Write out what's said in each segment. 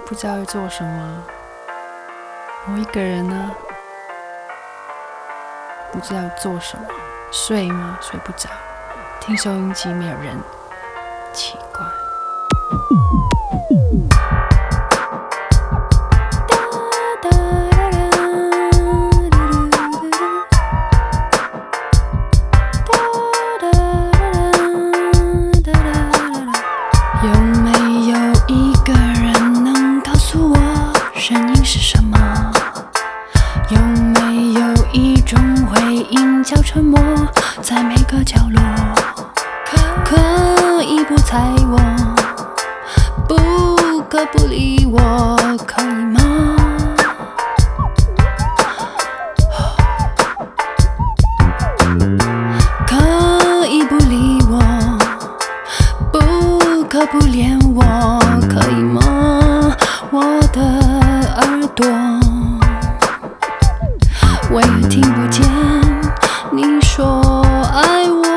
不知道要做什么。我一个人呢，不知道做什么。睡吗？睡不着。听收音机没有人，奇怪。有没有一个人能告诉我声音是什么？有没有一种回音叫沉默，在每个角落？可以不睬我，不可不理我，可以吗？可以不理我，不可不恋我，可以吗？我的耳朵我也听不见你说爱我。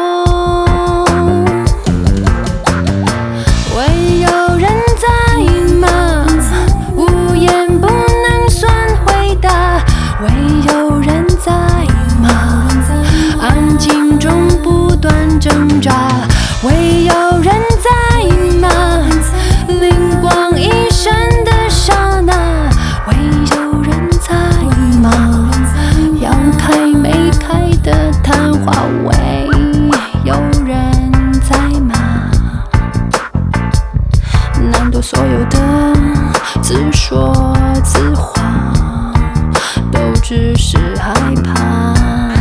会有人在吗？无言不能算回答。会有人在吗？安静中不断挣扎。会有人在吗？灵光一闪的刹那。会有人在吗？要开没开的谈话，会有人在吗？难道所有的自说自话都只是害怕？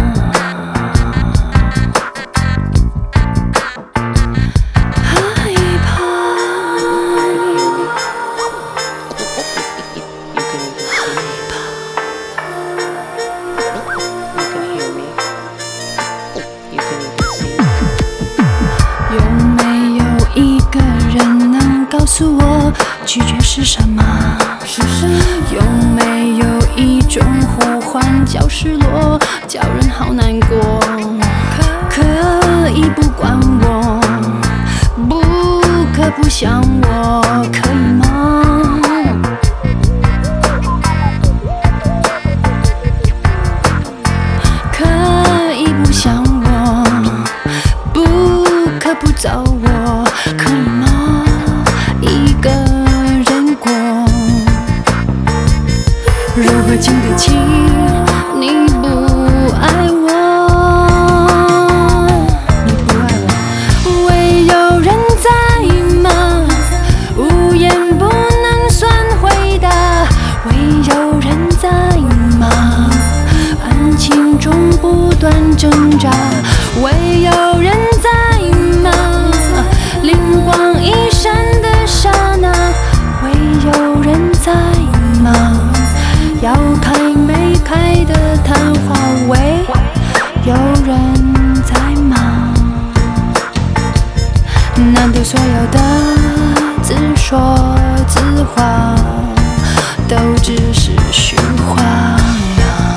告诉我拒绝是什么？有没有一种呼唤叫失落，叫人好难过？可以不管我，不可不想我，可以吗？可以不想我，不可不找我，可以吗？一个人过，如何经得起你不爱我？你不爱我。会有人在吗？无言不能算回答。会有人在吗？安静中不断挣扎。会有人在吗？灵光一闪的刹那。会有人在吗？要开没开的谈话，会有人在吗？难道所有的自说自话都只是虚话呀？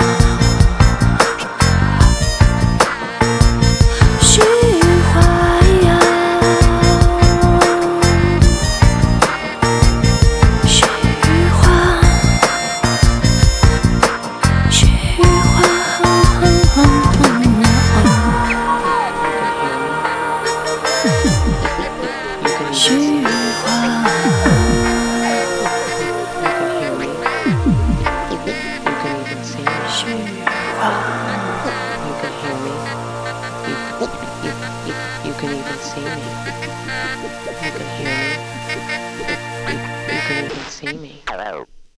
虚话呀，虚话，虚话，虚话。 You can even see me. You can hear me. You can even see me. Hello.